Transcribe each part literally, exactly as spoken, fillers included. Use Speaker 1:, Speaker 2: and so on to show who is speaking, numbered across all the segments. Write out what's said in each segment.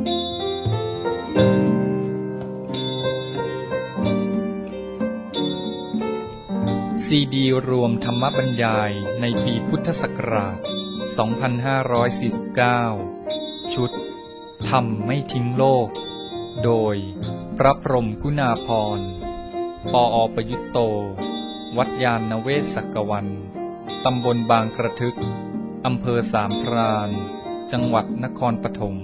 Speaker 1: ซีดีรวมธรรมบรรยายในปีพุทธศักราช สองพันห้าร้อยสี่สิบเก้า ชุดธรรมไม่ทิ้งโลก โดยพระพรหมกุณาภรณ์ ปอ.ประยุตโต วัดยานนเวศกวัน ตำบลบางกระทึก อำเภอสามพราน จังหวัดนครปฐม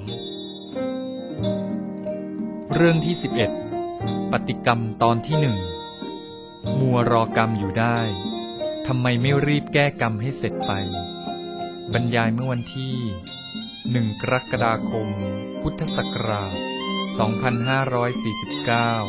Speaker 1: เรื่องที่ สิบเอ็ด ปฏิกรรมตอนที่หนึ่งมัวรอกรรมอยู่ได้ทำไมไม่รีบแก้กรรมให้เสร็จไปบรรยายเมื่อวันที่หนึ่งกรกฎาคมพุทธศักราชสองพันห้าร้อยสี่สิบเก้า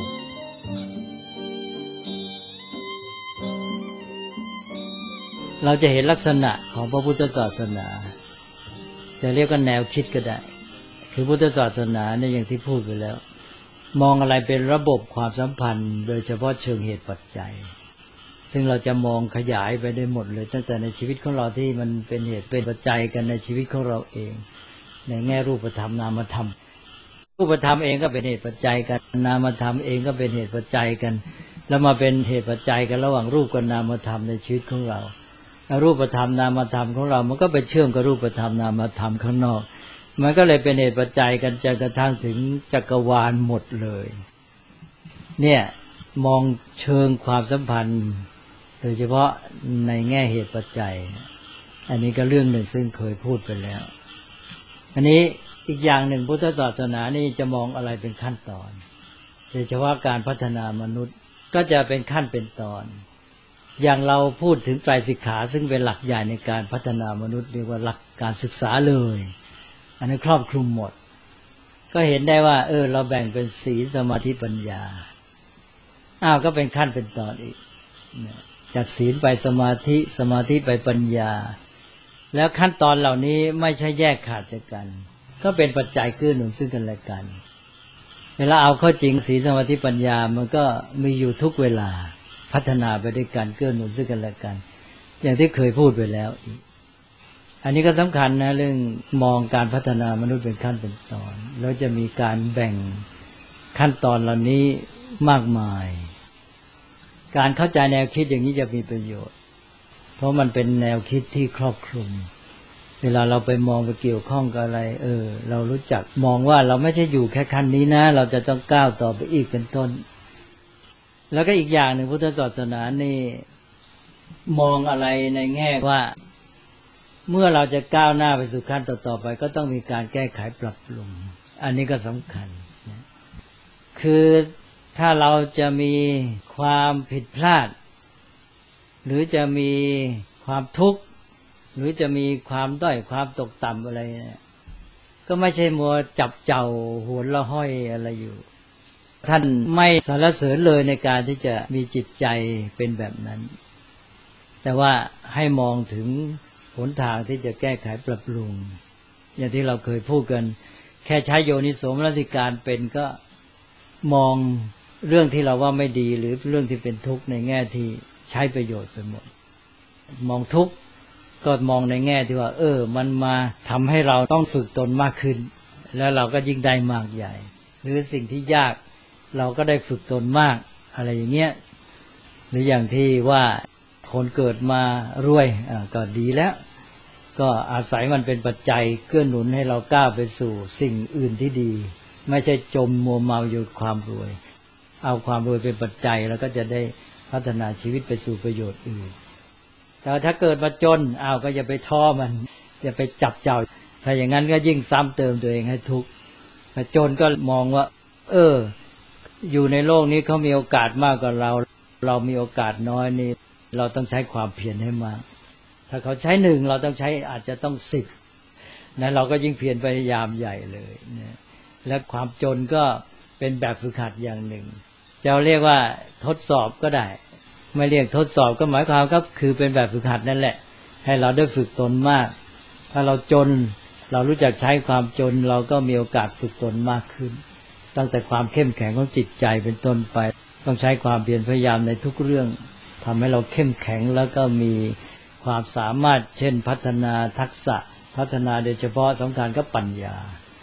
Speaker 2: เราจะเห็นลักษณะของพระพุทธศาสนาจะเรียกว่าแนวคิดก็ได้คือพุทธศาสนาเนี่ยอย่างที่พูดไปแล้วมองอะไรเป็นระบบความสัมพันธ์โดยเฉพาะเชิงเหตุปัจจัยซึ่งเราจะมองขยายไปได้หมดเลยตั้งแต่ในชีวิตของเราที่มันเป็นเหตุเป็นปัจจัยกันในชีวิตของเราเองในแง่รูปธรรมนามธรรมรูปธรรมเองก็เป็นเหตุปัจจัยกันนามธรรมเองก็เป็นเหตุปัจจัยกันแล้วมาเป็นเหตุปัจจัยกันระหว่างรูปกับนามธรรมในชีวิตของเรารูปธรรมนามธรรมของเรามันก็ไปเชื่อมกับรูปธรรมนามธรรมข้างนอกมันก็เลยเป็นเหตุปัจจัยกันจนกระทั่งถึงจักรวาลหมดเลยเนี่ยมองเชิงความสัมพันธ์โดยเฉพาะในแง่เหตุปัจจัยอันนี้ก็เรื่องหนึ่งซึ่งเคยพูดไปแล้วอันนี้อีกอย่างหนึ่งพุทธศาสนานี่จะมองอะไรเป็นขั้นตอนโดยเฉพาะการพัฒนามนุษย์ก็จะเป็นขั้นเป็นตอนอย่างเราพูดถึงไตรสิกขาซึ่งเป็นหลักใหญ่ในการพัฒนามนุษย์เรียกว่าหลักการศึกษาเลยอันนี้ครอบคลุมหมดก็เห็นได้ว่าเออเราแบ่งเป็นศีลสมาธิปัญญาอ้าวก็เป็นขั้นเป็นตอนอีกจากศีลไปสมาธิสมาธิไปปัญญาแล้วขั้นตอนเหล่านี้ไม่ใช่แยกขาดจากกันก็เป็นปัจจัยเกื้อหนุนซึ่งกันและกันเวลาเอาเข้าจริงศีลสมาธิปัญญามันก็มีอยู่ทุกเวลาพัฒนาไปด้วยกันเกื้อหนุนซึ่งกันและกันอย่างที่เคยพูดไปแล้วอีกอันนี้ก็สำคัญนะเรื่องมองการพัฒนามนุษย์เป็นขั้นเป็นตอนแล้วจะมีการแบ่งขั้นตอนเหล่านี้มากมายการเข้าใจแนวคิดอย่างนี้จะมีประโยชน์เพราะมันเป็นแนวคิดที่ครอบคลุมเวลาเราไปมองไปเกี่ยวข้องกับอะไรเออเรารู้จักมองว่าเราไม่ใช่อยู่แค่ขั้นนี้นะเราจะต้องก้าวต่อไปอีกเป็นต้นแล้วก็อีกอย่างหนึ่งพุทธศาสนานี่มองอะไรในแง่ว่าเมื่อเราจะก้าวหน้าไปสู่ขั้นต่อๆไปก็ต้องมีการแก้ไขปรับปรุงอันนี้ก็สำคัญคือถ้าเราจะมีความผิดพลาดหรือจะมีความทุกข์หรือจะมีความด้อยความตกต่ำอะไรเนี่ยก็ไม่ใช่มัวจับเจ้าหัวละห้อยอะไรอยู่ท่านไม่สรรเสริญเลยในการที่จะมีจิตใจเป็นแบบนั้นแต่ว่าให้มองถึงหนทางที่จะแก้ไขปรับปรุงอย่างที่เราเคยพูดกันแค่ใช้โยนิโสมนสิการเป็นก็มองเรื่องที่เราว่าไม่ดีหรือเรื่องที่เป็นทุกข์ในแง่ที่ใช้ประโยชน์ไปหมดมองทุกข์ก็มองในแง่ที่ว่าเออมันมาทำให้เราต้องฝึกตนมากขึ้นแล้วเราก็ยิ่งได้มากใหญ่หรือสิ่งที่ยากเราก็ได้ฝึกตนมากอะไรอย่างเงี้ยหรืออย่างที่ว่าคนเกิดมารวยอ่าก็ดีแล้วก็อาศัยมันเป็นปัจจัยเกื้อหนุนให้เราก้าวไปสู่สิ่งอื่นที่ดีไม่ใช่จมมัวเมาอยู่ความรวยเอาความรวยเป็นปัจจัยแล้วก็จะได้พัฒนาชีวิตไปสู่ประโยชน์อื่นแต่ถ้าเกิดมาจนอ้าวก็อย่าไปท้อมันอย่าไปจับเจ้าถ้าอย่างนั้นก็ยิ่งซ้ำเติมตัวเองให้ทุกข์ถ้าจนก็มองว่าเอออยู่ในโลกนี้เขามีโอกาสมากกว่าเราเรามีโอกาสน้อยนี่เราต้องใช้ความเพียรให้มากถ้าเขาใช้หนึ่งเราต้องใช้อาจจะต้องสิบนะเราก็ยิ่งเพียรพยายามใหญ่เลยนะและความจนก็เป็นแบบฝึกหัดอย่างหนึ่งจะเรียกว่าทดสอบก็ได้ไม่เรียกทดสอบก็หมายความก็คือเป็นแบบฝึกหัดนั่นแหละให้เราได้ฝึกตนมากถ้าเราจนเรารู้จักใช้ความจนเราก็มีโอกาสฝึกตนมากขึ้นตั้งแต่ความเข้มแข็งของจิตใจเป็นต้นไปต้องใช้ความเพียรพยายามในทุกเรื่องทำให้เราเข้มแข็งแล้วก็มีความสามารถเช่นพัฒนาทักษะพัฒนาโดยเฉพาะสำคัญก็ปัญญา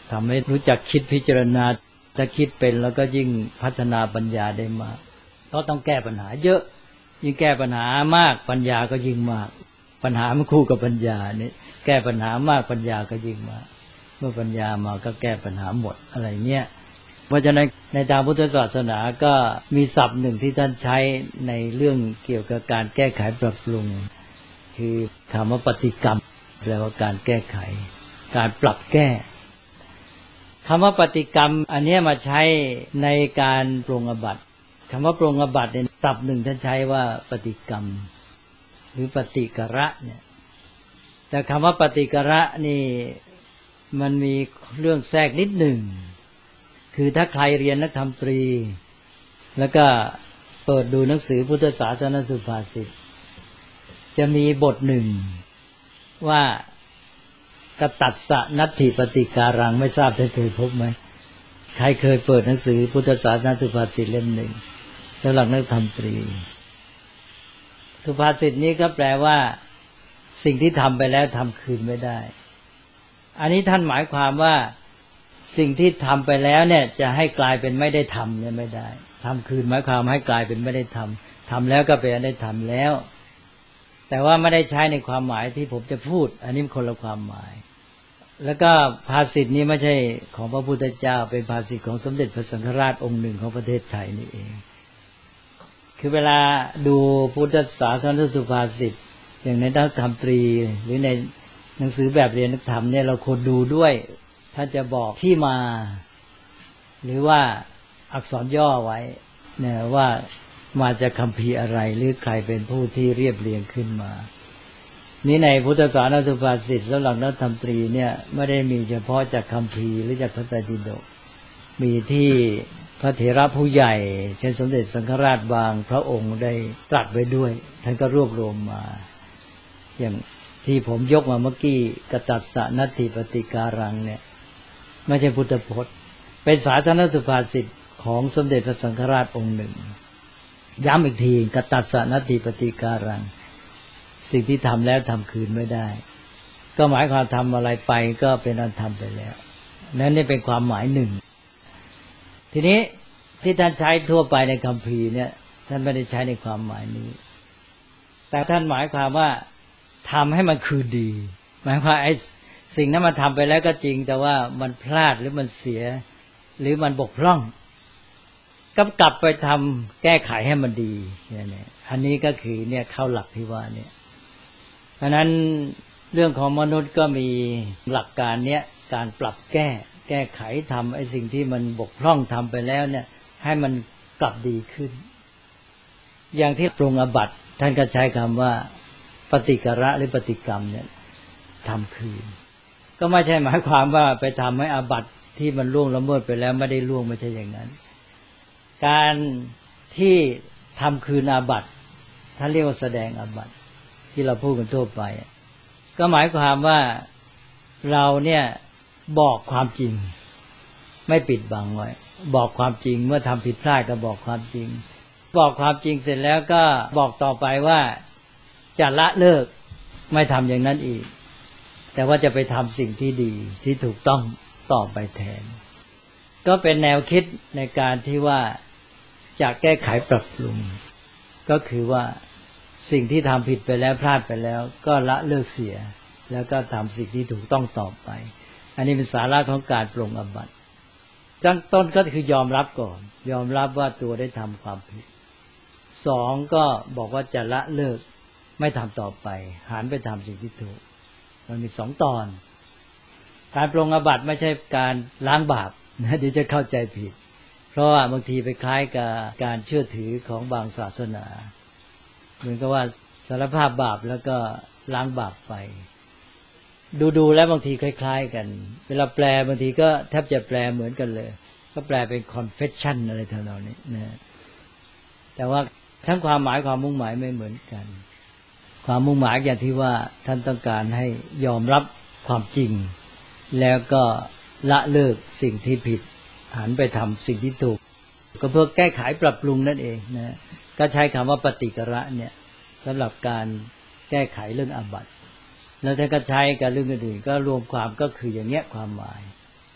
Speaker 2: ทำให้รู้จักคิดพิจารณาถ้าคิดเป็นแล้วก็ยิ่งพัฒนาปัญญาได้มากก็ต้องแก้ปัญหาเยอะยิ่งแก้ปัญหามากปัญญาก็ยิ่งมากปัญหามันคู่กับปัญญานี่แก้ปัญหามากปัญญาก็ยิ่งมากเมื่อปัญญามาก็แก้ปัญหาหมดอะไรเนี้ยเพราะฉะนั้นในทางพุทธศาสนาก็มีศัพท์หนึ่งที่ท่านใช้ในเรื่องเกี่ยวกับการแก้ไขปรับปรุงคือคำว่าปฏิกรรมแปลว่าการแก้ไขการปรับแก้คำว่าปฏิกรรมอันนี้มาใช้ในการปรงอาบัติคำว่าปรงอาบัติในศัพท์หนึ่งท่านใช้ว่าปฏิกรรมหรือปฏิกระเนี่ยแต่คำว่าปฏิกระนี่มันมีเรื่องแทรกนิดหนึ่งคือถ้าใครเรียนนักธรรมตรีแล้วก็เปิดดูหนังสือพุทธศาสนสุภาษิตจะมีบทหนึ่งว่ากตัสสะนัตถิปฏิการังไม่ทราบท่านเคยพบไหมใครเคยเปิดหนังสือพุทธศาสนสุภาษิตเล่มหนึ่งสำหรับนักธรรมตรีสุภาษิตนี้ก็แปลว่าสิ่งที่ทำไปแล้วทำคืนไม่ได้อันนี้ท่านหมายความว่าสิ่งที่ทำไปแล้วเนี่ยจะให้กลายเป็นไม่ได้ทำเนี่ยไม่ได้ทำคืนหมายความให้กลายเป็นไม่ได้ทำทำแล้วก็เป็นได้ทำแล้วแต่ว่าไม่ได้ใช้ในความหมายที่ผมจะพูดอันนี้คนละความหมายแล้วก็ภาษิตนี้ไม่ใช่ของพระพุทธเจ้าเป็นภาษิตของสมเด็จพระสังฆราชองค์หนึ่งของประเทศไทยนี่เองคือเวลาดูพุทธศาสนสุภาษิตอย่างในนักธรรมตรีหรือในหนังสือแบบเรียนนักธรรมเนี่ยเราควรดูด้วยถ้าจะบอกที่มาหรือว่าอักษรย่อไว้เนี่ยว่ามาจากคัมภีร์อะไรหรือใครเป็นผู้ที่เรียบเรียงขึ้นมานี้ในพุทธศาสนสุภาษิตสำหรับนักธรรมตรีเนี่ยไม่ได้มีเฉพาะจากคัมภีร์หรือจากพระไตรปิฎกมีที่พระเถระผู้ใหญ่เช่นสมเด็จสังฆราชบางพระองค์ได้ตรัสไว้ด้วยท่านก็รวบรวมมาอย่างที่ผมยกมาเมื่อกี้กตัสสะนัตถิปฏิการังเนี่ยไม่ใช่พุทธพจน์เป็นศาสนสุภาษิตของสมเด็จพระสังฆราชองค์หนึ่งย้ำอีกทีกตัสสะนัตถิปฏิการังสิ่งที่ทำแล้วทำคืนไม่ได้ก็หมายความทำอะไรไปก็เป็นอันทำไปแล้วนั่นนี่เป็นความหมายหนึ่งทีนี้ที่ท่านใช้ทั่วไปในคัมภีร์เนี่ยท่านไม่ได้ใช้ในความหมายนี้แต่ท่านหมายความว่าทำให้มันคืนดีหมายความไอ้สิ่งนั้นมันทำไปแล้วก็จริงแต่ว่ามันพลาดหรือมันเสียหรือมันบกพร่องก็กลับไปทำแก้ไขให้มันดีเนี่ยอันนี้ก็คือเนี่ยเข้าหลักที่ว่าเนี่ยเพราะนั้นเรื่องของมนุษย์ก็มีหลักการเนี้ยการปรับแก้แก้ไขทำไอ้สิ่งที่มันบกพร่องทำไปแล้วเนี่ยให้มันกลับดีขึ้นอย่างที่ปรงอาบัติท่านก็ใช้คำว่าปฏิกระหรือปฏิกรรมเนี่ยทำคืนก็ไม่ใช่หมายความว่าไปทำให้อาบัติที่มันล่วงละเมิดไปแล้วไม่ได้ล่วงไม่ใช่อย่างนั้นการที่ทำคืนอาบัติท่านเรียกว่าแสดงอาบัติที่เราพูดกันทั่วไปก็หมายความว่าเราเนี่ยบอกความจริงไม่ปิดบังไว้บอกความจริงเมื่อทำผิดพลาดก็บอกความจริงบอกความจริงเสร็จแล้วก็บอกต่อไปว่าจะละเลิกไม่ทำอย่างนั้นอีกแต่ว่าจะไปทำสิ่งที่ดีที่ถูกต้องต่อไปแทนก็เป็นแนวคิดในการที่ว่าจะแก้ไขปรับปรุงก็คือว่าสิ่งที่ทำผิดไปแล้วพลาดไปแล้วก็ละเลิกเสียแล้วก็ทำสิ่งที่ถูกต้องต่อไปอันนี้เป็นสาระของการปรงอาบัติขั้นต้นก็คือยอมรับก่อนยอมรับว่าตัวได้ทำความผิดสองก็บอกว่าจะละเลิกไม่ทำต่อไปหันไปทำสิ่งที่ถูกมันมีสองตอนการปรงอาบัติไม่ใช่การล้างบาปนะเดี๋ยวจะเข้าใจผิดเพราะว่าบางทีไปคล้ายกับการเชื่อถือของบางศาสนาเหมือนกับว่าสารภาพบาปแล้วก็ล้างบาปไปดูๆแล้วบางทีคล้ายๆกันเวลาแปลบางทีก็แทบจะแปลเหมือนกันเลยก็แปลเป็น confession อะไรทำนองนี้นะแต่ว่าทั้งความหมายความมุ่งหมายไม่เหมือนกันความมุ่งหมายอย่างที่ว่าท่านต้องการให้ยอมรับความจริงแล้วก็ละเลิกสิ่งที่ผิดหันไปทำสิ่งที่ถูกก็เพื่อแก้ไขปรับปรุงนั่นเองนะก็ใช้คำว่าปฏิกระเนี่ยสำหรับการแก้ไขเรื่องอาบัติแล้วท่านก็ใช้กับเรื่องอื่นๆก็รวมความก็คืออย่างเงี้ยความหมาย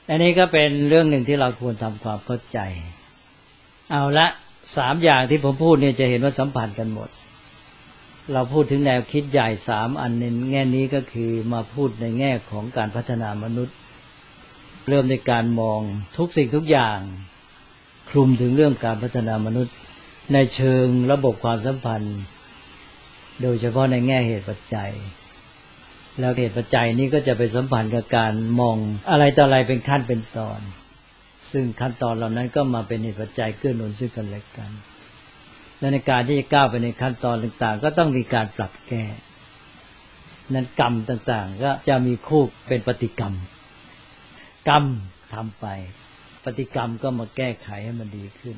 Speaker 2: อันนี้ก็เป็นเรื่องหนึ่งที่เราควรทำความเข้าใจเอาละสามอย่างที่ผมพูดเนี่ยจะเห็นว่าสัมพันธ์กันหมดเราพูดถึงแนวคิดใหญ่สามอันในแง่นี้ก็คือมาพูดในแง่ของการพัฒนามนุษย์เริ่มในการมองทุกสิ่งทุกอย่างคลุมถึงเรื่องการพัฒนามนุษย์ในเชิงระบบความสัมพันธ์โดยเฉพาะในแง่เหตุปัจจัยแล้วเหตุปัจจัยนี้ก็จะไปสัมพันธ์กับการมองอะไรต่ออะไรเป็นขั้นเป็นตอนซึ่งขั้นตอนเหล่านั้นก็มาเป็นเหตุปัจจัยเกื้อหนุนซึ่งกันและกันและในการที่จะก้าวไปในขั้นตอนต่างๆก็ต้องมีการปรับแก้นั้นกรรมต่างๆก็จะมีคู่เป็นปฏิกรรมกรรมทำไปปฏิกรรมก็มาแก้ไขให้มันดีขึ้น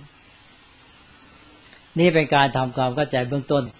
Speaker 2: นี่เป็นการทำความเข้าใจเบื้องต้น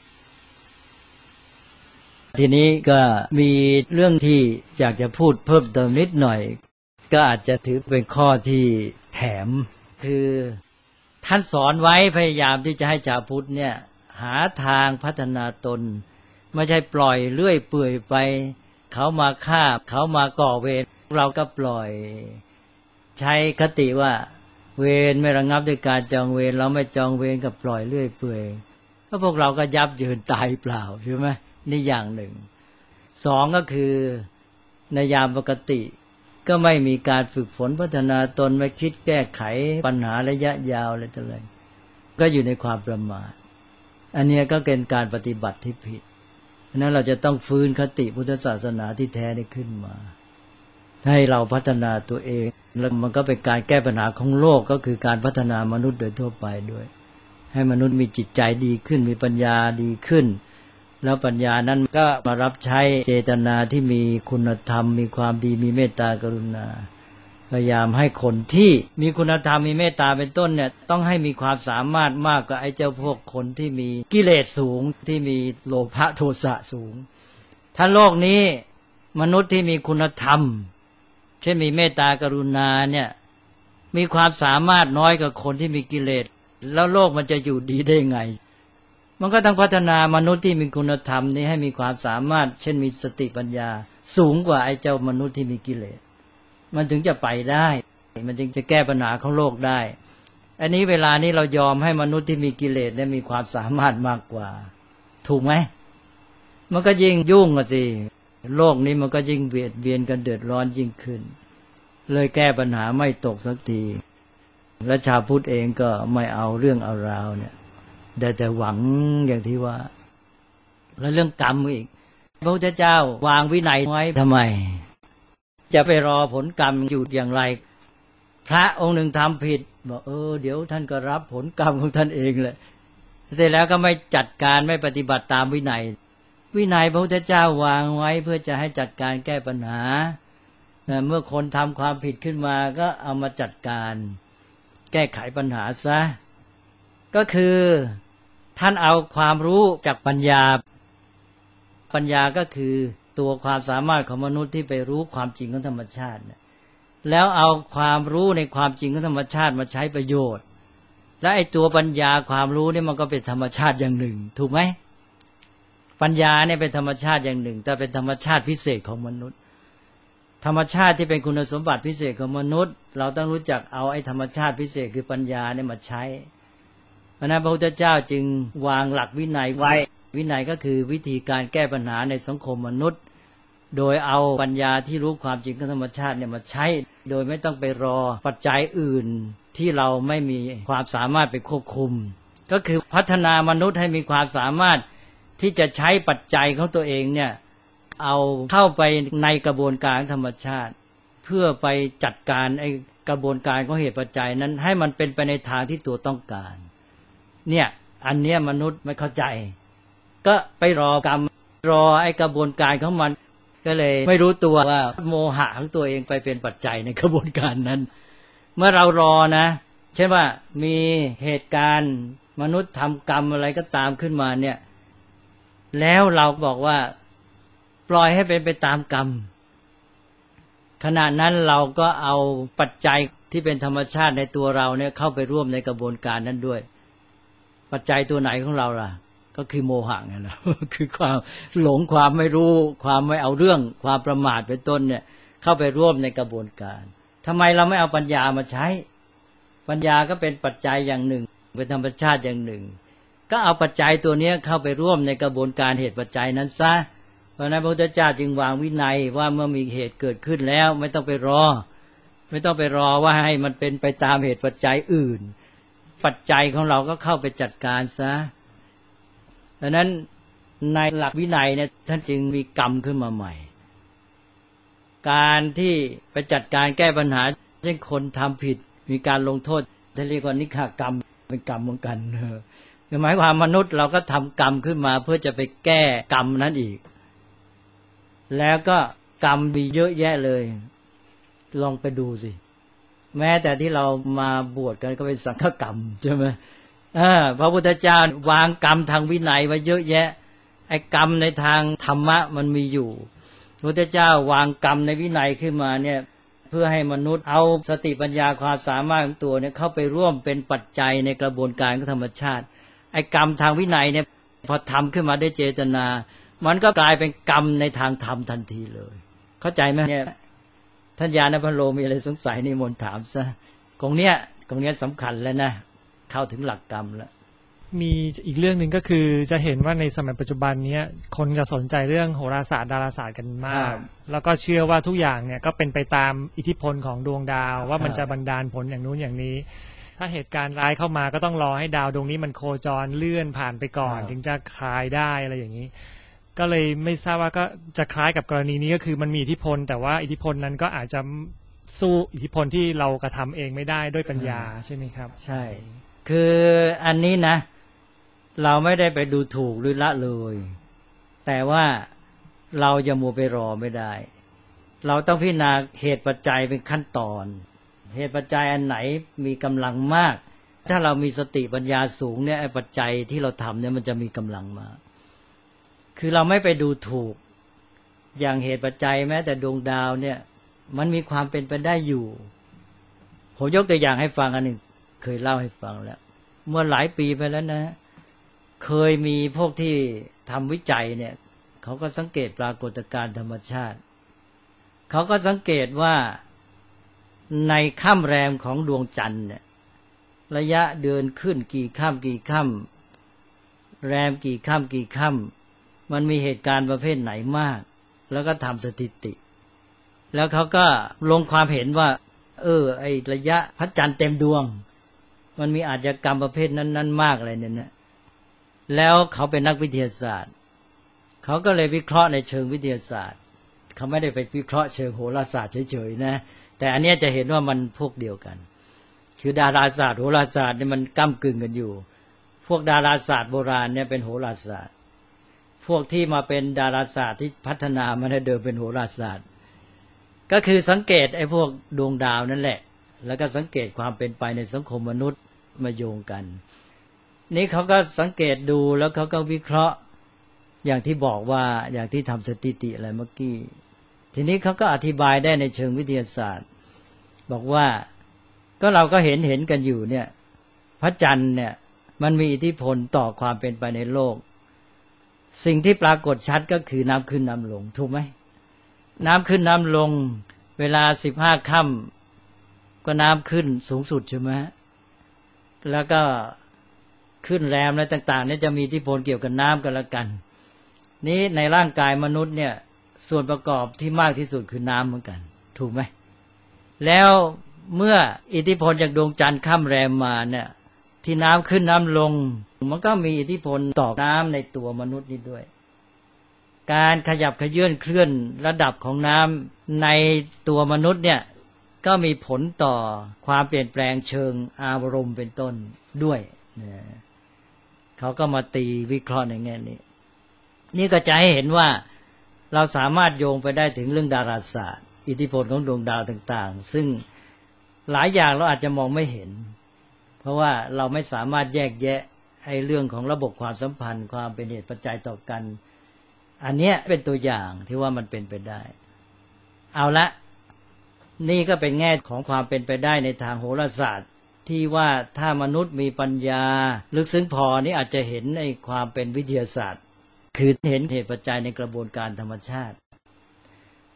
Speaker 2: ทีนี้ก็มีเรื่องที่อยากจะพูดเพิ่มเติมนิดหน่อยก็อาจจะถือเป็นข้อที่แถมคือท่านสอนไว้พยายามที่จะให้ชาวพุทธเนี่ยหาทางพัฒนาตนไม่ใช่ปล่อยเลื่อยเปื่อยไปเขามาฆ่าเขามาก่อเวรเราก็ปล่อยใช้คติว่าเวรไม่ระงับด้วยการจองเวรเราไม่จองเวรก็ปล่อยเลื่อยเปื่อยก็พวกเราก็ยับเยินตายเปล่าใช่ไหมนี่อย่างหนึ่งสองก็คือในยามปกติก็ไม่มีการฝึกฝนพัฒนาตนไม่คิดแก้ไขปัญหาระยะยาวอะไรต่ออะไรก็อยู่ในความประมาทอันนี้ก็เป็นการปฏิบัติที่ผิดเพราะนั้นเราจะต้องฟื้นคติพุทธศาสนาที่แท้ได้ขึ้นมาให้เราพัฒนาตัวเองแล้วมันก็เป็นการแก้ปัญหาของโลกก็คือการพัฒนามนุษย์โดยทั่วไปด้วยให้มนุษย์มีจิตใจดีขึ้นมีปัญญาดีขึ้นแล้วปัญญานั้นก็มารับใช้เจตนาที่มีคุณธรรมมีความดีมีเมตตากรุณาพยายามให้คนที่มีคุณธรรมมีเมตตาเป็นต้นเนี่ยต้องให้มีความสามารถมากกว่าไอ้เจ้าพวกคนที่มีกิเลสสูงที่มีโลภะโทสะสูงถ้าโลกนี้มนุษย์ที่มีคุณธรรมเช่นมีเมตตากรุณาเนี่ยมีความสามารถน้อยกว่าคนที่มีกิเลสแล้วโลกมันจะอยู่ดีได้ไงมันก็ต้องพัฒนามนุษย์ที่มีคุณธรรมนี้ให้มีความสามารถเช่นมีสติปัญญาสูงกว่าไอ้เจ้ามนุษย์ที่มีกิเลสมันถึงจะไปได้มันจึงจะแก้ปัญหาของโลกได้อันนี้เวลานี้เรายอมให้มนุษย์ที่มีกิเลสเนี่ยมีความสามารถมากกว่าถูกไหมมันก็ยิ่งยุ่งอ่ะสิโลกนี้มันก็ยิ่งเบียดเบียนกันเดือดร้อนยิ่งขึ้นเลยแก้ปัญหาไม่ตกสักทีและชาวพุทธเองก็ไม่เอาเรื่องเอาราวเนี่ยได้แต่หวังอย่างที่ว่าแล้วเรื่องกรรมอีกพระพุทธเจ้าวางวินัยไว้ทำไมจะไปรอผลกรรมอยู่อย่างไรพระองค์หนึ่งทำผิดบอกเออเดี๋ยวท่านก็รับผลกรรมของท่านเองแหละเสร็จแล้วก็ไม่จัดการไม่ปฏิบัติตามวินัยวินัยพระพุทธเจ้าวางไว้เพื่อจะให้จัดการแก้ปัญหาเมื่อคนทำความผิดขึ้นมาก็เอามาจัดการแก้ไขปัญหาซะก็คือท่านเอาความรู้จากปัญญาปัญญาก็คือตัวความสามารถของมนุษย์ที่ไปรู้ความจริงของธรรมชาติแล้วเอาความรู้ในความจริงของธรรมชาติมาใช้ประโยชน์และไอ้ตัวปัญญาความรู้นี่มันก็เป็นธรรมชาติอย่างหนึ่งถูกไหมปัญญาเนี่ยเป็นธรรมชาติอย่างหนึ่งแต่เป็นธรรมชาติพิเศษของมนุษย์ธรรมชาติที่เป็นคุณสมบัติพิเศษของมนุษย์เราต้องรู้จักเอาไอ้ธรรมชาติพิเศษคือปัญญาเนี่ยมาใช้เพราะนั้นพระพุทธเจ้าจึงวางหลักวินัยไว้วินัยก็คือวิธีการแก้ปัญหาในสังคมมนุษย์โดยเอาปัญญาที่รู้ความจริงของธรรมชาติเนี่ยมาใช้โดยไม่ต้องไปรอปัจจัยอื่นที่เราไม่มีความสามารถไปควบคุมก็คือพัฒนามนุษย์ให้มีความสามารถที่จะใช้ปัจจัยของตัวเองเนี่ยเอาเข้าไปในกระบวนการธรรมชาติเพื่อไปจัดการไอ้กระบวนการของเหตุปัจจัยนั้นให้มันเป็นไปในทางที่ตัวต้องการเนี่ยอันเนี้ยมนุษย์ไม่เข้าใจก็ไปรอกรรมรอไอ้กระบวนการของมันก็เลยไม่รู้ตัวว่าโมหะของตัวเองไปเป็นปัจจัยในกระบวนการนั้นเมื่อเรารอนะเช่นว่ามีเหตุการณ์มนุษย์ทำกรรมอะไรก็ตามขึ้นมาเนี่ยแล้วเราบอกว่าปล่อยให้เป็นไปตามกรรมขณะนั้นเราก็เอาปัจจัยที่เป็นธรรมชาติในตัวเราเนี่ยเข้าไปร่วมในกระบวนการนั้นด้วยปัจจัยตัวไหนของเราล่ะก็คือโมหะไงล่ะคือความหลงความไม่รู้ความไม่เอาเรื่องความประมาทเป็นต้นเนี่ยเข้าไปร่วมในกระบวนการทำไมเราไม่เอาปัญญามาใช้ปัญญาก็เป็นปัจจัยอย่างหนึ่งเป็นธรรมชาติอย่างหนึ่งก็เอาปัจจัยตัวนี้เข้าไปร่วมในกระบวนการเหตุปัจจัยนั้นซะเพราะนั้นพระพุทธเจ้าจึงวางวินัยว่าเมื่อมีเหตุเกิดขึ้นแล้วไม่ต้องไปรอไม่ต้องไปรอว่าให้มันเป็นไปตามเหตุปัจจัยอื่นปัจจัยของเราก็เข้าไปจัดการซะดังนั้นในหลักวินัยเนี่ยท่านจึงมีกรรมขึ้นมาใหม่การที่ไปจัดการแก้ปัญหาเช่นคนทำผิดมีการลงโทษท่านเรียกว่านิฆากรรมเป็นกรรมเหมือนกันหมายความมนุษย์เราก็ทำกรรมขึ้นมาเพื่อจะไปแก้กรรมนั้นอีกแล้วก็กรรมมีเยอะแยะเลยลองไปดูสิแม้แต่ที่เรามาบวชกันก็เป็นสังฆกรรมใช่ไหมพระพุทธเจ้าวางกรรมทางวินัยไว้เยอะแยะไอ้กรรมในทางธรรมะมันมีอยู่พระพุทธเจ้าวางกรรมในวินัยขึ้นมาเนี่ยเพื่อให้มนุษย์เอาสติปัญญาความสามารถของตัวเนี่ยเข้าไปร่วมเป็นปัจจัยในกระบวนการของธรรมชาติไอ้กรรมทางวินัยเนี่ยพอทำขึ้นมาด้วยเจตนามันก็กลายเป็นกรรมในทางธรรมทันทีเลยเข้าใจไหมเนี่ยท่านญาณพโลมีอะไรสงสัยนิมนต์ถามซะตรงเนี้ยตรงเนี้ยสำคัญแล้วนะเข้าถึงหลักกรรมแล้ว
Speaker 3: มีอีกเรื่องหนึ่งก็คือจะเห็นว่าในสมัยปัจจุบันนี้คนจะสนใจเรื่องโหราศาสตร์ดาราศาสตร์กันมากแล้วก็เชื่อว่าทุกอย่างเนี่ยก็เป็นไปตามอิทธิพลของดวงดาวว่ามันจะบันดาลผลอย่างนู้นอย่างนี้ถ้าเหตุการณ์ร้ายเข้ามาก็ต้องรอให้ดาวดวงนี้มันโคจรเลื่อนผ่านไปก่อนถึงจะคลายได้อะไรอย่างนี้ก็เลยไม่ทราบว่าก็จะคล้ายกับกรณีนี้ก็คือมันมีอิทธิพลแต่ว่าอิทธิพลนั้นก็อาจจะสู้อิทธิพลที่เรากระทำเองไม่ได้ด้วยปัญญาใช่ไหมครับ
Speaker 2: ใช่คืออันนี้นะเราไม่ได้ไปดูถูกหรือละเลยแต่ว่าเราจะมัวไปรอไม่ได้เราต้องพิจารณาเหตุปัจจัยเป็นขั้นตอนเหตุปัจจัยอันไหนมีกำลังมากถ้าเรามีสติปัญญาสูงเนี่ยไอ้ปัจจัยที่เราทำเนี่ยมันจะมีกำลังมากคือเราไม่ไปดูถูกอย่างเหตุปัจจัยแม้แต่ดวงดาวเนี่ยมันมีความเป็นไปได้อยู่ผมยกตัวอย่างให้ฟังอันหนึ่งเคยเล่าให้ฟังแล้วเมื่อหลายปีไปแล้วนะเคยมีพวกที่ทำวิจัยเนี่ยเขาก็สังเกตปรากฏการณ์ธรรมชาติเขาก็สังเกตว่าในค่ำแรมของดวงจันทร์เนี่ยระยะเดินขึ้นกี่ค่ำกี่ค่ำแรมกี่ค่ำกี่ค่ำมันมีเหตุการณ์ประเภทไหนมากแล้วก็ทำสถิติแล้วเขาก็ลงความเห็นว่าเออไอระยะพระจันทร์เต็มดวงมันมีอาชญากรรมประเภทนั้นๆมากอะไรเนี่ยนะแล้วเขาเป็นนักวิทยาศาสตร์เขาก็เลยวิเคราะห์ในเชิงวิทยาศาสตร์เขาไม่ได้ไปวิเคราะห์เชิงโหราศาสตร์เฉยๆนะแต่อันนี้จะเห็นว่ามันพวกเดียวกันคือดาราศาสตร์โหราศาสตร์เนี่ยมันก้ำกึ่งกันอยู่พวกดาราศาสตร์โบราณเนี่ยเป็นโหราศาสตร์พวกที่มาเป็นดาราศาสตร์ที่พัฒนามาได้เดิมเป็นโหราศาสตร์ก็คือสังเกตไอ้พวกดวงดาวนั่นแหละแล้วก็สังเกตความเป็นไปในสังคมมนุษย์มาโยงกันนี่เขาก็สังเกตดูแล้วเขาก็วิเคราะห์อย่างที่บอกว่าอย่างที่ทำสถิติอะไรเมื่อกี้ทีนี้เขาก็อธิบายได้ในเชิงวิทยาศาสตร์บอกว่าก็เราก็เห็นเห็นกันอยู่เนี่ยพระจันทร์เนี่ยมันมีอิทธิพลต่อความเป็นไปในโลกสิ่งที่ปรากฏชัดก็คือน้ำขึ้นน้ำลงถูกไหมน้ำขึ้นน้ำลงเวลาสิบห้าค่ำก็น้ำขึ้นสูงสุดใช่ไหมแล้วก็ขึ้นแรมอะไรต่างๆเนี่ยจะมีอิทธิพลเกี่ยวกับน้ำกันละกันนี้ในร่างกายมนุษย์เนี่ยส่วนประกอบที่มากที่สุดคือน้ำเหมือนกันถูกไหมแล้วเมื่ออิทธิพลจากดวงจันทร์ข้ามแรมมาเนี่ยที่น้ำขึ้นน้ำลงมันก็มีอิทธิพลต่อน้ำในตัวมนุษย์นี้ด้วยการขยับขยื่นเคลื่อนระดับของน้ำในตัวมนุษย์เนี่ยก็มีผลต่อความเปลี่ยนแปลงเชิงอารมณ์เป็นต้นด้วยเขาก็มาตีวิเคราะห์ในแง่นี้นี่ก็จะให้เห็นว่าเราสามารถโยงไปได้ถึงเรื่องดาราศาสตร์อิทธิพลของดวงดาวต่างๆซึ่งหลายอย่างเราอาจจะมองไม่เห็นเพราะว่าเราไม่สามารถแยกแยะไอ้เรื่องของระบบความสัมพันธ์ความเป็นเหตุปัจจัยต่อกันอันนี้เป็นตัวอย่างที่ว่ามันเป็นไปได้เอาละนี่ก็เป็นแง่ของความเป็นไปได้ในทางโหราศาสตร์ที่ว่าถ้ามนุษย์มีปัญญาลึกซึ้งพอนี่อาจจะเห็นในความเป็นวิทยาศาสตร์คือเห็นเหตุปัจจัยในกระบวนการธรรมชาติ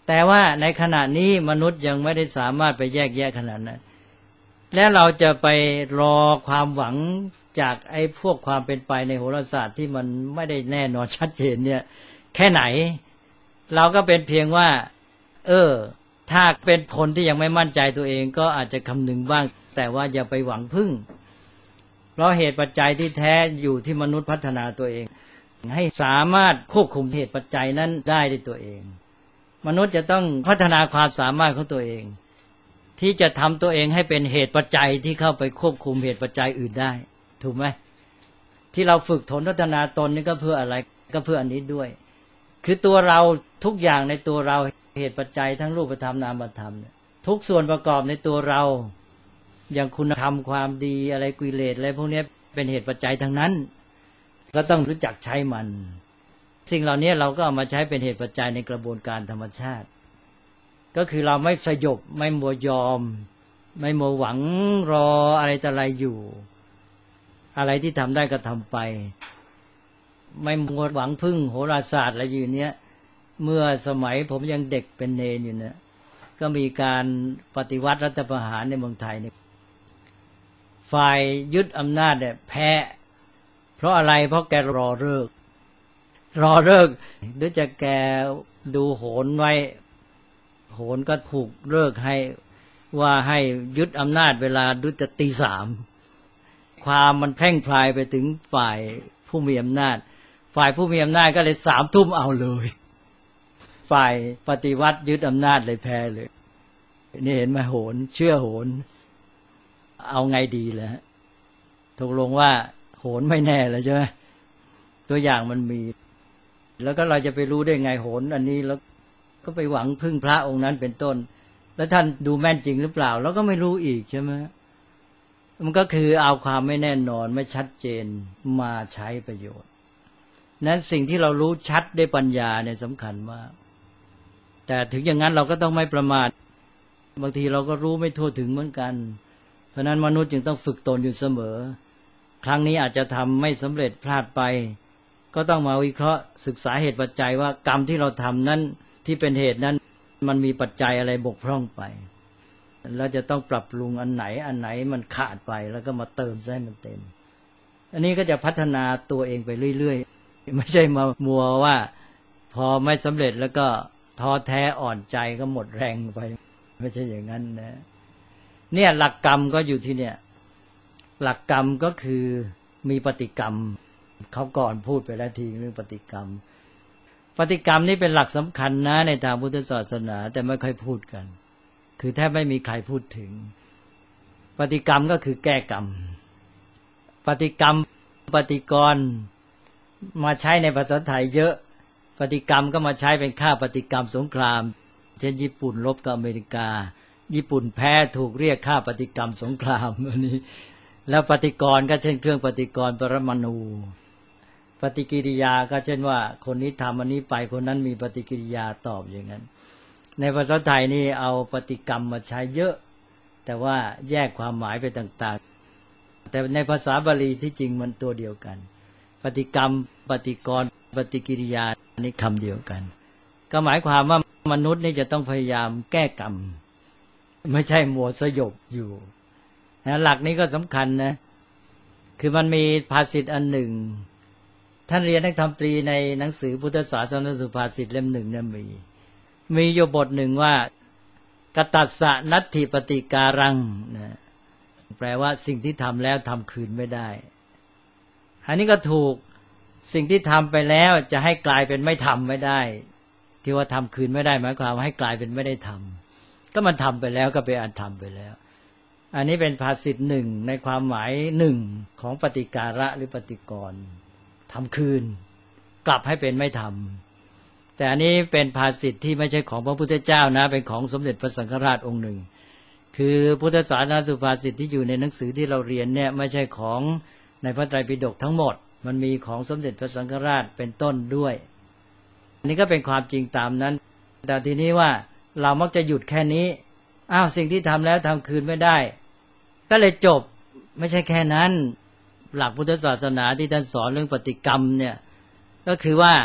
Speaker 2: แต่ว่าในขณะนี้มนุษย์ยังไม่ได้สามารถไปแยกแยะขนาดนั้นแล้วเราจะไปรอความหวังจากไอ้พวกความเป็นไปในโหราศาสตร์ที่มันไม่ได้แน่นอนชัดเจนเนี่ยแค่ไหนเราก็เป็นเพียงว่าเออถ้าเป็นคนที่ยังไม่มั่นใจตัวเองก็อาจจะคำนึงบ้างแต่ว่าอย่าไปหวังพึ่งเพราะเหตุปัจจัยที่แท้อยู่ที่มนุษย์พัฒนาตัวเองให้สามารถควบคุมเหตุปัจจัยนั้นได้ด้วยตัวเองมนุษย์จะต้องพัฒนาความสามารถของตัวเองที่จะทำตัวเองให้เป็นเหตุปัจจัยที่เข้าไปควบคุมเหตุปัจจัยอื่นได้ถูกไหมที่เราฝึกฝนพัฒนาตนนี่ก็เพื่ออะไรก็เพื่ออันนี้ด้วยคือตัวเราทุกอย่างในตัวเราเหตุปัจจัยทั้งรูปธรรมนามธรรมทุกส่วนประกอบในตัวเราอย่างคุณธรรมความดีอะไรกิเลสอะไรพวกนี้เป็นเหตุปัจจัยทั้งนั้นก็ต้องรู้จักใช้มันสิ่งเหล่านี้เราก็เอามาใช้เป็นเหตุปัจจัยในกระบวนการธรรมชาติก็คือเราไม่สยบไม่มัวยอมไม่มัวหวังรออะไรแต่อะไรอยู่อะไรที่ทำได้ก็ทำไปไม่มัวหวังพึ่งโหราศาสตร์อะไรอยู่เนี้ยเมื่อสมัยผมยังเด็กเป็นเนรอยู่เนี่ยก็มีการปฏิวัติรัฐประหารในเมืองไทยเนี่ยฝ่ายยึดอำนาจเนี่ยแพ้เพราะอะไรเพราะแกรอเลิกรอเลิกหรือจะแกดูโหนไว้โหนก็ผูกเลิกให้ว่าให้ยึดอำนาจเวลาดุจะตีสามความมันแพร่งพรายไปถึงฝ่ายผู้มีอำนาจฝ่ายผู้มีอำนาจก็เลยสามทุ่มเอาเลยฝ่ายปฏิวัติยึดอำนาจเลยแพ้เลยนี่เห็นไหมโหนเชื่อโหนเอาไงดีแล้วตกลงว่าโหนไม่แน่แล้วใช่ไหมตัวอย่างมันมีแล้วก็เราจะไปรู้ได้ไงโหนอันนี้แล้วก็ไปหวังพึ่งพระองค์นั้นเป็นต้นแล้วท่านดูแม่นจริงหรือเปล่าเราก็ไม่รู้อีกใช่ไหมมันก็คือเอาความไม่แน่นอนไม่ชัดเจนมาใช้ประโยชน์นั้นสิ่งที่เรารู้ชัดด้วยปัญญาเนี่ยสำคัญมากแต่ถึงอย่างนั้นเราก็ต้องไม่ประมาทบางทีเราก็รู้ไม่ทั่วถึงเหมือนกันเพราะนั้นมนุษย์จึงต้องฝึกตนอยู่เสมอครั้งนี้อาจจะทำไม่สำเร็จพลาดไปก็ต้องมาวิเคราะห์ศึกษาเหตุปัจจัยว่ากรรมที่เราทำนั้นที่เป็นเหตุนั้นมันมีปัจจัยอะไรบกพร่องไปแล้วจะต้องปรับปรุงอันไหนอันไหนมันขาดไปแล้วก็มาเติมให้มันเต็มอันนี้ก็จะพัฒนาตัวเองไปเรื่อยๆไม่ใช่มามัวว่าพอไม่สำเร็จแล้วก็ท้อแท้อ่อนใจก็หมดแรงไปไม่ใช่อย่างนั้นนะเนี่ยหลักกรรมก็อยู่ที่เนี่ยหลักกรรมก็คือมีปฏิกรรมเขาก่อนพูดไปแล้วทีเรื่องปฏิกรรมปฏิกรรมนี่เป็นหลักสำคัญนะในทางพุทธศาสนาแต่ไม่ค่อยพูดกันคือแทบไม่มีใครพูดถึงปฏิกรรมก็คือแก้กรรมปฏิกรรมปฏิกรณ์มาใช้ในภาษาไทยเยอะปฏิกรรมก็มาใช้เป็นค่าปฏิกรรมสงครามเช่นญี่ปุ่นรบกับอเมริกาญี่ปุ่นแพ้ถูกเรียกค่าปฏิกรรมสงครามอันนี้แล้วปฏิกรณ์ก็เช่นเครื่องปฏิกรณ์ปรมาณูปฏิกิริยาก็เช่นว่าคนนี้ทำอันนี้ไปคนนั้นมีปฏิกิริยาตอบอย่างนั้นในภาษาไทยนี่เอาปฏิกรรมมาใช้เยอะแต่ว่าแยกความหมายไปต่างๆแต่ในภาษาบาลีที่จริงมันตัวเดียวกันปฏิกรรมปฏิกรณ์ปฏิกิริยานี่คำเดียวกันก็หมายความว่ามนุษย์นี่จะต้องพยายามแก้กรรมไม่ใช่มัวสยบอยู่นะหลักนี้ก็สำคัญนะคือมันมีภาษิตอันหนึ่งท่านเรียนนักธรรมตรีในหนังสือพุทธศาสนสุภาษิตเล่มหนึ่งเนี่ยมีมีอยู่บทหนึ่งว่ากตัสสะนัตถิปฏิการังนะแปลว่าสิ่งที่ทำแล้วทำคืนไม่ได้อันนี้ก็ถูกสิ่งที่ทำไปแล้วจะให้กลายเป็นไม่ทำไม่ได้ที่ว่าทำคืนไม่ได้หมายความว่าให้กลายเป็นไม่ได้ทำก็มันทำไปแล้วก็เป็นอันทำไปแล้วอันนี้เป็นภาษิตหนึ่งในความหมายหนึ่งของปฏิการะหรือปฏิกรณ์ทำคืนกลับให้เป็นไม่ทำแต่อันนี้เป็นภาษิตที่ไม่ใช่ของพระพุทธเจ้านะเป็นของสมเด็จพระสังฆราชองค์หนึ่งคือพุทธศาสนาสุภาษิตที่อยู่ในหนังสือที่เราเรียนเนี่ยไม่ใช่ของในพระไตรปิฎกทั้งหมดมันมีของสมเด็จพระสังฆราชเป็นต้นด้วยอันนี้ก็เป็นความจริงตามนั้นแต่ทีนี้ว่าเรามักจะหยุดแค่นี้อ้าวสิ่งที่ทำแล้วทำคืนไม่ได้ก็เลยจบไม่ใช่แค่นั้นหลักพุทธศาสนาที่ท่านสอนเรื่องปฏิกรรมเนี่ยก็คือว่า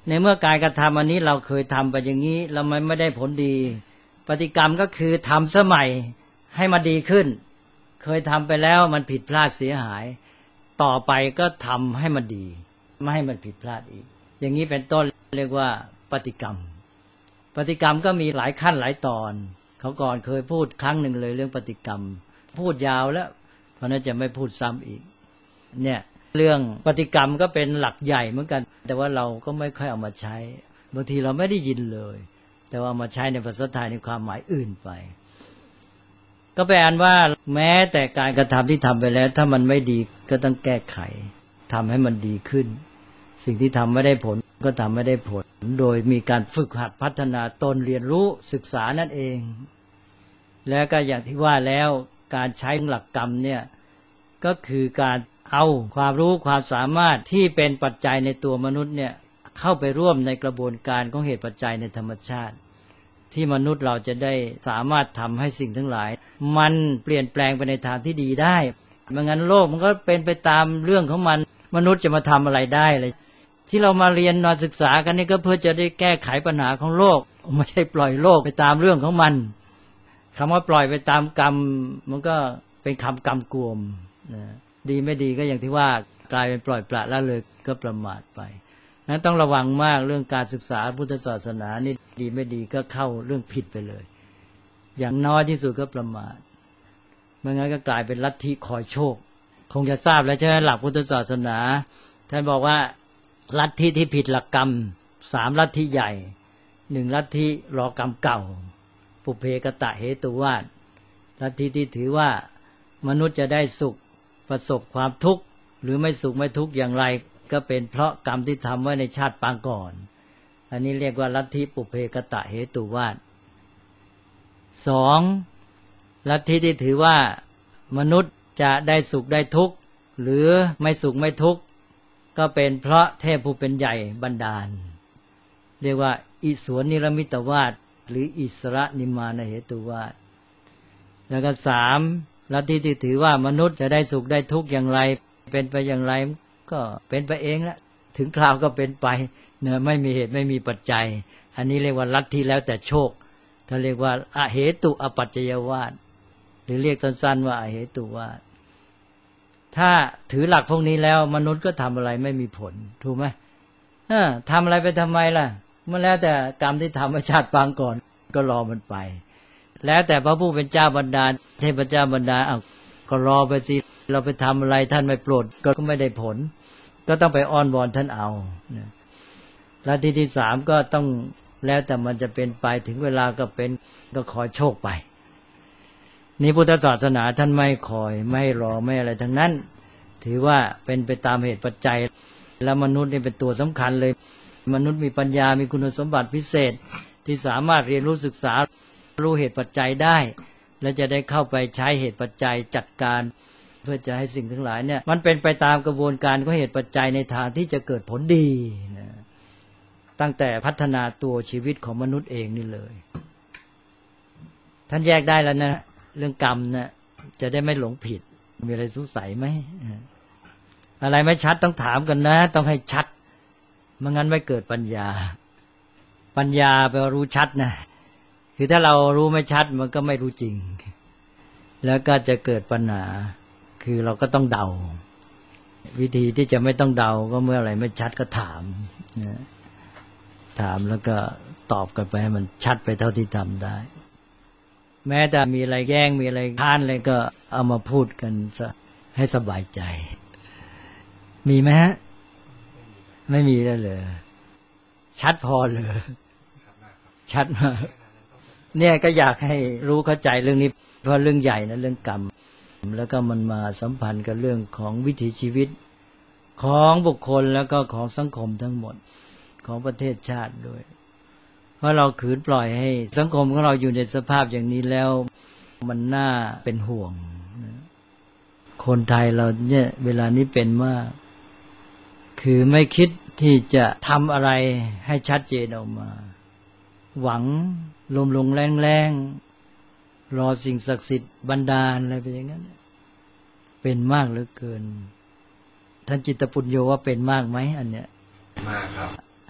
Speaker 2: ในเมื่อการกระทำอันนี้เราเคยทำไปอย่างนี้แล้วมันไม่ได้ผลดีปฏิกรรมก็คือทำสมัยให้มันดีขึ้นเคยทำไปแล้วมันผิดพลาดเสียหายต่อไปก็ทำให้มันดีไม่ให้มันผิดพลาดอีกอย่างนี้เป็นต้นเรียกว่าปฏิกรรมปฏิกรรมก็มีหลายขั้นหลายตอนเขาก่อนเคยพูดครั้งหนึ่งเลยเรื่องปฏิกรรมพูดยาวแล้วเพราะนั้นจะไม่พูดซ้ำอีกเนี่ยเรื่องปฏิกรรมก็เป็นหลักใหญ่เหมือนกันแต่ว่าเราก็ไม่ค่อยเอามาใช้บางทีเราไม่ได้ยินเลยแต่ว่ามาใช้ในภาษาไทยในความหมายอื่นไปก็แปลว่าแม้แต่การกระทำที่ทำไปแล้วถ้ามันไม่ดีก็ต้องแก้ไขทำให้มันดีขึ้นสิ่งที่ทำไม่ได้ผลก็ทำไม่ได้ผลโดยมีการฝึกหัดพัฒนาตนเรียนรู้ศึกษานั่นเองแล้วก็อย่างที่ว่าแล้วการใช้หลักกรรมเนี่ยก็คือการเอาความรู้ความสามารถที่เป็นปัจจัยในตัวมนุษย์เนี่ยเข้าไปร่วมในกระบวนการของเหตุปัจจัยในธรรมชาติที่มนุษย์เราจะได้สามารถทำให้สิ่งทั้งหลายมันเปลี่ยนแปลงไปในทางที่ดีได้ไม่งั้นโลกมันก็เป็นไปตามเรื่องของมันมนุษย์จะมาทำอะไรได้เลยที่เรามาเรียนมาศึกษากันนี่ก็เพื่อจะได้แก้ไขปัญหาของโลกไม่ใช่ปล่อยโลกไปตามเรื่องของมันคำว่าปล่อยไปตามกรรมมันก็เป็นคำกำกวมนะดีไม่ดีก็อย่างที่ว่ากลายเป็นปล่อยปละละเลยก็ประมาทไปนั้นต้องระวังมากเรื่องการศึกษาพุทธศาสนานี่ดีไม่ดีก็เข้าเรื่องผิดไปเลยอย่างน้อยที่สุดก็ประมาทไม่งั้นก็กลายเป็นลัทธิคอยโชคคงจะทราบแล้วใช่ไหมหลักพุทธศาสนาท่านบอกว่าลัทธิที่ผิดหลักกรรมสามลัทธิใหญ่หนึ่งลัทธิรอกรรมเก่าปุเพกตะเหตุวาทลัทธิที่ถือว่ามนุษย์จะได้สุขประสบความทุกข์หรือไม่สุขไม่ทุกข์อย่างไรก็เป็นเพราะกรรมที่ทำไว้ในชาติปางก่อนอันนี้เรียกว่าลัทธิปุเพกตะเหตุวาทสองลัทธิที่ถือว่ามนุษย์จะได้สุขได้ทุกข์หรือไม่สุขไม่ทุกข์ก็เป็นเพราะเทพผู้เป็นใหญ่บันดาลเรียกว่าอิสวนนิรมิตวาทหรืออิสระนิมานเหตุวาทแล้วก็สามลัทธิที่ถือว่ามนุษย์จะได้สุขได้ทุกข์อย่างไรเป็นไปอย่างไรก็เป็นไปเองละถึงคราวก็เป็นไปเนะไม่มีเหตุไม่มีปัจจัยอันนี้เรียกว่าลัทธิแล้วแต่โชคถ้าเรียกว่าอเหตุอปัจจยวาทหรือเรียกสั้นๆว่าอเหตุวาทถ้าถือหลักพวกนี้แล้วมนุษย์ก็ทำอะไรไม่มีผลถูกไหมเออทำอะไรไปทำไมล่ะมันแล้วแต่กรรมที่ทำไว้ชาติปางก่อนก็รอมันไปแล้วแต่พระผู้เป็นเจ้าบันดาลเทพเจ้าบันดาลอ้าวก็รอไปสิเราไปทำอะไรท่านไม่โปรดก็ไม่ได้ผลก็ต้องไปอ้อนวอนท่านเอาแล้วที่ที่สามก็ต้องแล้วแต่มันจะเป็นไปถึงเวลาก็เป็นก็คอยโชคไปนี่พุทธศาสนาท่านไม่คอยไม่รอไม่อะไรทั้งนั้นถือว่าเป็นไปตามเหตุปัจจัยแล้วมนุษย์นี่เป็นตัวสำคัญเลยมนุษย์มีปัญญามีคุณสมบัติพิเศษที่สามารถเรียนรู้ศึกษารู้เหตุปัจจัยได้และจะได้เข้าไปใช้เหตุปัจจัยจัดการเพื่อจะให้สิ่งทั้งหลายเนี่ยมันเป็นไปตามกระบวนการของเหตุปัจจัยในทางที่จะเกิดผลดีนะตั้งแต่พัฒนาตัวชีวิตของมนุษย์เองนี่เลยท่านแยกได้แล้วนะเรื่องกรรมนะจะได้ไม่หลงผิดมีอะไรสงสัยไหมอะไรไม่ชัดต้องถามกันนะต้องให้ชัดไม่งั้นไม่เกิดปัญญาปัญญาแปลว่ารู้ชัดนะคือถ้าเรารู้ไม่ชัดมันก็ไม่รู้จริงแล้วก็จะเกิดปัญหาคือเราก็ต้องเดาวิธีที่จะไม่ต้องเดาก็เมื่ออะไรไม่ชัดก็ถามนะถามแล้วก็ตอบกันไปให้มันชัดไปเท่าที่ทำได้แม้แต่มีอะไรแย้งมีอะไรค้านอะไรก็เอามาพูดกันซะให้สบายใจมีไหมฮะไม่มีแล้วเลยชัดพอเลยชัดมากเนี่ยก็อยากให้รู้เข้าใจเรื่องนี้เพราะเรื่องใหญ่นะเรื่องกรรมแล้วก็มันมาสัมพันธ์กับเรื่องของวิถีชีวิตของบุคคลแล้วก็ของสังคมทั้งหมดของประเทศชาติด้วยเพราะเราขืนปล่อยให้สังคมของเราอยู่ในสภาพอย่างนี้แล้วมันน่าเป็นห่วงคนไทยเราเนี่ยเวลานี้เป็นมากคือไม่คิดที่จะทำอะไรให้ชัดเจนออกมาหวังลมลงแรงแรงรอสิ่งศักดิ์สิทธิ์บันดาลอะไรไปอย่างนั้นเป็นมากเหลือเกินท่านจิตตปุญโญว่าเป็นมากไหมอันเนี้ย
Speaker 4: มากครับ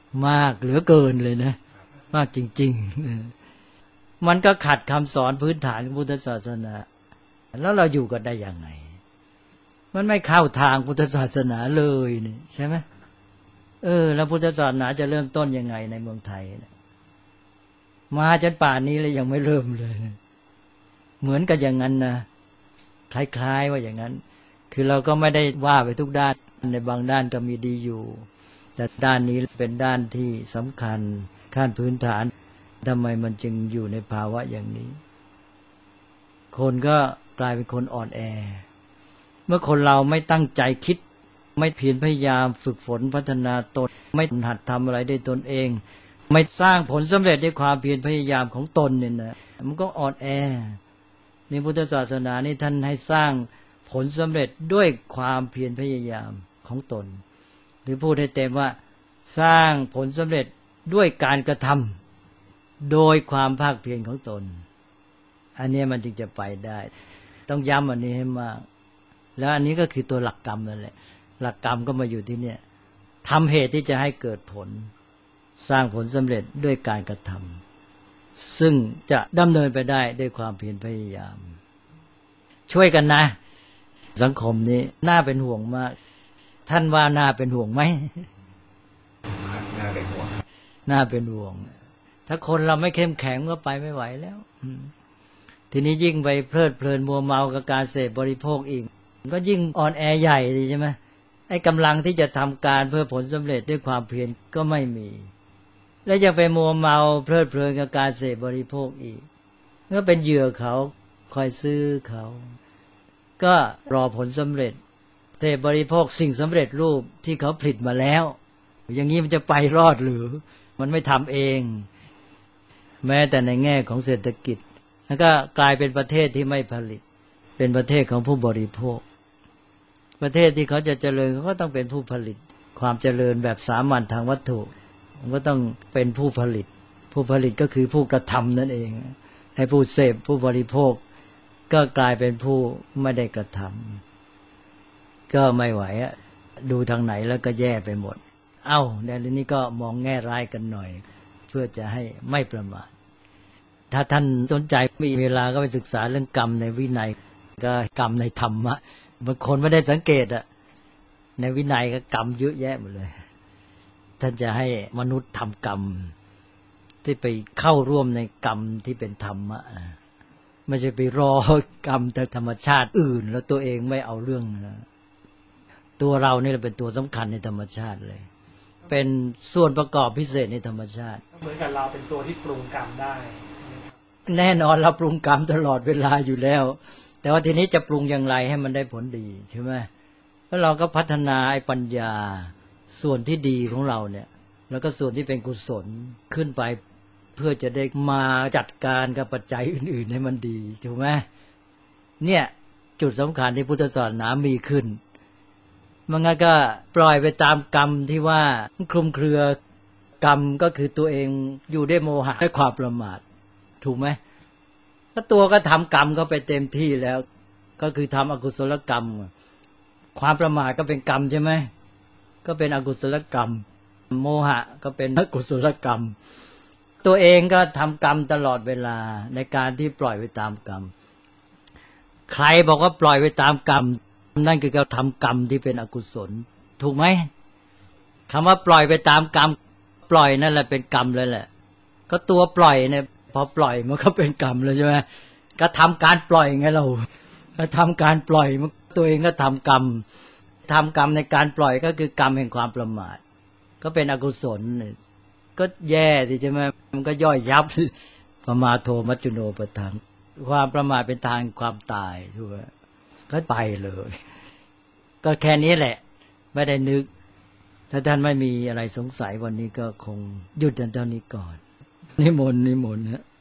Speaker 2: มากเหลือเกินเลยนะมากจริงๆมันก็ขัดคำสอนพื้นฐานของพุทธศาสนาแล้วเราอยู่กันได้ยังไงมันไม่เข้าทางพุทธศาสนาเลยนี่ใช่ไหมเออแล้วพุทธศาสนาจะเริ่มต้นยังไงในเมืองไทยมาจนป่านนี้เลยยังไม่เริ่มเลยเหมือนกับอย่างนั้นนะคล้ายๆว่าอย่างนั้นคือเราก็ไม่ได้ว่าไปทุกด้านในบางด้านก็มีดีอยู่แต่ด้านนี้เป็นด้านที่สำคัญขั้นพื้นฐานทำไมมันจึงอยู่ในภาวะอย่างนี้คนก็กลายเป็นคนอ่อนแอเมื่อคนเราไม่ตั้งใจคิดไม่เพียรพยายามฝึกฝนพัฒนาตนไม่หัดทำอะไรด้วยตนเองไม่สร้างผลสำเร็จด้วยความเพียรพยายามของตนเนี่ยนะมันก็อ่อนแอในพุทธศาสนานี่ท่านให้สร้างผลสำเร็จด้วยความเพียรพยายามของตนหรือพูดให้เต็มว่าสร้างผลสำเร็จด้วยการกระทำโดยความภาคเพียรของตนอันนี้มันจึงจะไปได้ต้องย้ำอันนี้ให้มากแล้วอันนี้ก็คือตัวหลักกรรมนั่นแหละหลักกรรมก็มาอยู่ที่เนี่ยทำเหตุที่จะให้เกิดผลสร้างผลสำเร็จด้วยการกระทำซึ่งจะดำเนินไปได้ด้วยความเพียรพยายามช่วยกันนะสังคมนี้น่าเป็นห่วงมากท่านว่าน่าเป็นห่วงไหม
Speaker 4: น่าเป็นห่วง
Speaker 2: น่าเป็นห่วงถ้าคนเราไม่เข้มแข็งก็ไปไม่ไหวแล้วทีนี้ยิ่งไปเพลิดเพลินมัวเมากับการเสพบริโภคอีกก็ยิ่งอ่อนแอใหญ่ใช่ไหมไอ้กำลังที่จะทำการเพื่อผลสำเร็จด้วยความเพียรก็ไม่มีแล้วยังไปมัวเมาเพลิดเพลินกับการเสพบริโภคอีกก็เป็นเหยื่อเขาคอยซื้อเขาก็รอผลสำเร็จเสพบริโภคสิ่งสำเร็จรูปที่เขาผลิตมาแล้วอย่างนี้มันจะไปรอดหรือมันไม่ทำเองแม้แต่ในแง่ของเศรษฐกิจแล้วก็กลายเป็นประเทศที่ไม่ผลิตเป็นประเทศของผู้บริโภคประเทศที่เขาจะเจริญเขาก็ต้องเป็นผู้ผลิตความเจริญแบบสามัญทางวัตถุมันก็ต้องเป็นผู้ผลิตผู้ผลิตก็คือผู้กระทำนั่นเองให้ผู้เสพผู้บริโภคก็กลายเป็นผู้ไม่ได้กระทำก็ไม่ไหวอะดูทางไหนแล้วก็แย่ไปหมดเอ้าในเรื่องนี้ก็มองแง่ร้ายกันหน่อยเพื่อจะให้ไม่ประมาทถ้าท่านสนใจมีเวลาก็ไปศึกษาเรื่องกรรมในวินัยก็กรรมในธรรมะบางคนไม่ได้สังเกตอะในวินัยก็กรรมเยอะแยะหมดเลยท่านจะให้มนุษย์ทำกรรมที่ไปเข้าร่วมในกรรมที่เป็นธรรมะไม่ใช่ไปรอกรรมแต่ธรรมชาติอื่นแล้วตัวเองไม่เอาเรื่องนะตัวเรานี่เป็นตัวสำคัญในธรรมชาติเลยเป็นส่วนประกอบพิเศษในธรรมชาติ
Speaker 3: เหมือนกับเราเป็นตัวที่ปรุงกรรมได้
Speaker 2: แน่นอนเราปรุงกรรมตลอดเวลาอยู่แล้วแต่ว่าทีนี้จะปรุงอย่างไรให้มันได้ผลดีใช่ไหมแล้วเราก็พัฒนาไอ้ปัญญาส่วนที่ดีของเราเนี่ยแล้วก็ส่วนที่เป็นกุศลขึ้นไปเพื่อจะได้มาจัดการกับปัจจัยอื่นๆให้มันดีถูกไหมเนี่ยจุดสำคัญที่พุทธศาสนามีขึ้นมันก็ปล่อยไปตามกรรมที่ว่าคลุมเครือกรรมก็คือตัวเองอยู่ด้วยโมหะด้วยความประมาทถูกไหมถ้าตัวก็ทำกรรมก็ไปเต็มที่แล้วก็คือทำอกุศลกรรมความประมาทก็เป็นกรรมใช่ไหมก็เป็นอกุศลกรรมโมหะก็เป็นอกุศลกรรมตัวเองก็ทำกรรมตลอดเวลาในการที่ปล่อยไปตามกรรมใครบอกว่าปล่อยไปตามกรรมนั่นคือการทำกรรมที่เป็นอกุศลถูกไหมคำว่าปล่อยไปตามกรรมปล่อยนั่นแหละเป็นกรรมเลยแหละก็ตัวปล่อยเนี่ยพอปล่อยมันก็เป็นกรรมเลยใช่ไหมก็ทำการปล่อยไงเราก็ทำการปล่อยมันตัวเองก็ทำกรรมทำกรรมในการปล่อยก็คือกรรมแห่งความประมาทก็เป็นอกุศลก็แย่สิใช่ไหมมันก็ย่อยยับประมาทโทมัจจุโนปทังความประมาทเป็นทางความตายถูกไหมก็ไปเลยก็แค่นี้แหละไม่ได้นึกถ้าท่านไม่มีอะไรสงสัยวันนี้ก็คงหยุดเท่านี้ก่อนนิมนต์นิมนต์นะ